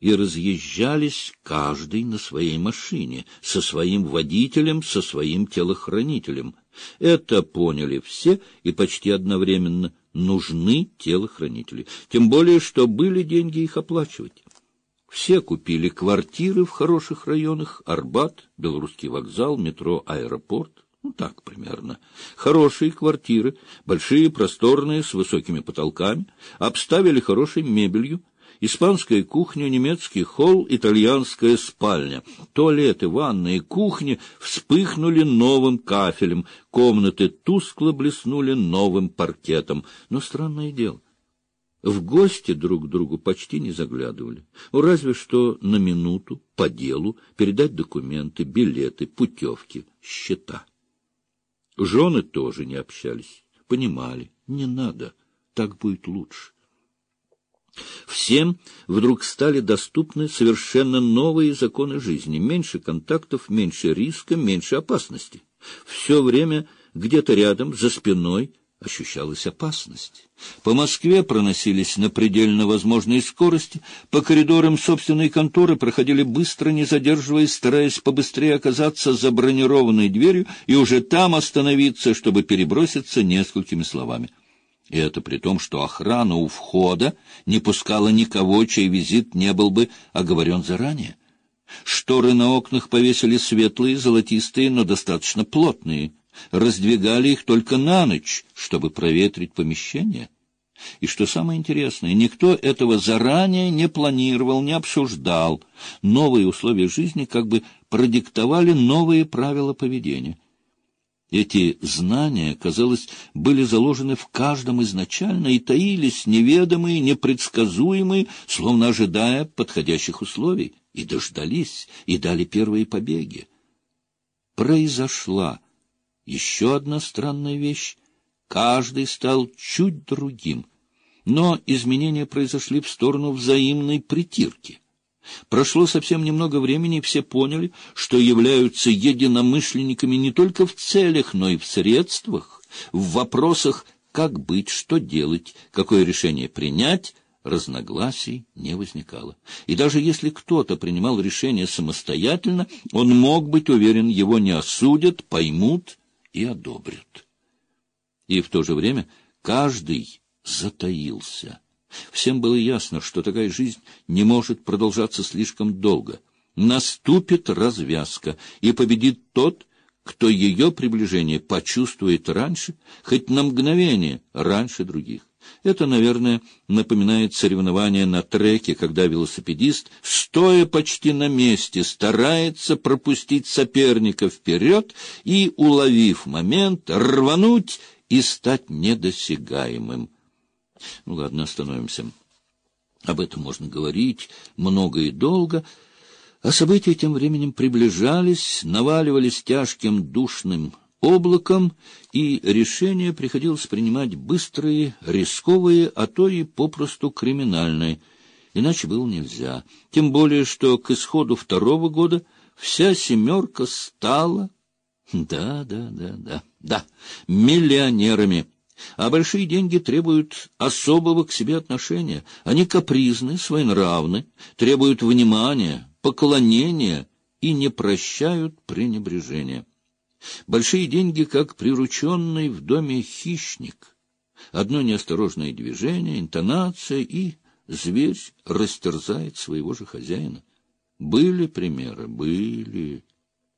и разъезжались каждый на своей машине, со своим водителем, со своим телохранителем. Это поняли все, и почти одновременно нужны телохранители, тем более, что были деньги их оплачивать. Все купили квартиры в хороших районах: Арбат, Белорусский вокзал, метро, аэропорт. Ну, так примерно. Хорошие квартиры, большие, просторные, с высокими потолками, обставили хорошей мебелью. Испанская кухня, немецкий холл, итальянская спальня. Туалеты, ванны и кухни вспыхнули новым кафелем, комнаты тускло блеснули новым паркетом. Но странное дело, в гости друг к другу почти не заглядывали. Разве что на минуту, по делу, передать документы, билеты, путевки, счета. Жены тоже не общались, понимали, не надо, так будет лучше. Всем вдруг стали доступны совершенно новые законы жизни. Меньше контактов, меньше риска, меньше опасности. Все время где-то рядом, за спиной, ощущалась опасность. По Москве проносились на предельно возможной скорости, по коридорам собственной конторы проходили быстро, не задерживаясь, стараясь побыстрее оказаться за бронированной дверью и уже там остановиться, чтобы переброситься несколькими словами. И это при том, что охрана у входа не пускала никого, чей визит не был бы оговорен заранее. Шторы на окнах повесили светлые, золотистые, но достаточно плотные. Раздвигали их только на ночь, чтобы проветрить помещение. И что самое интересное, никто этого заранее не планировал, не обсуждал. Новые условия жизни как бы продиктовали новые правила поведения. Эти знания, казалось, были заложены в каждом изначально и таились неведомые, непредсказуемые, словно ожидая подходящих условий, и дождались, и дали первые побеги. Произошла еще одна странная вещь. Каждый стал чуть другим, но изменения произошли в сторону взаимной притирки. Прошло совсем немного времени, и все поняли, что являются единомышленниками не только в целях, но и в средствах, в вопросах, как быть, что делать, какое решение принять. Разногласий не возникало. И даже если кто-то принимал решение самостоятельно, он мог быть уверен, его не осудят, поймут и одобрят. И в то же время каждый затаился. Всем было ясно, что такая жизнь не может продолжаться слишком долго. Наступит развязка, и победит тот, кто ее приближение почувствует раньше, хоть на мгновение раньше других. Это, наверное, напоминает соревнования на треке, когда велосипедист, стоя почти на месте, старается пропустить соперника вперед и, уловив момент, рвануть и стать недосягаемым. Ну ладно, остановимся. Об этом можно говорить много и долго, а события тем временем приближались, наваливались тяжким душным облаком, и решения приходилось принимать быстрые, рисковые, а то и попросту криминальные. Иначе было нельзя. Тем более, что к исходу второго года вся семерка стала, миллионерами. А большие деньги требуют особого к себе отношения. Они капризны, своенравны, требуют внимания, поклонения и не прощают пренебрежения. Большие деньги, как прирученный в доме хищник. Одно неосторожное движение, интонация, и зверь растерзает своего же хозяина. Были примеры, были.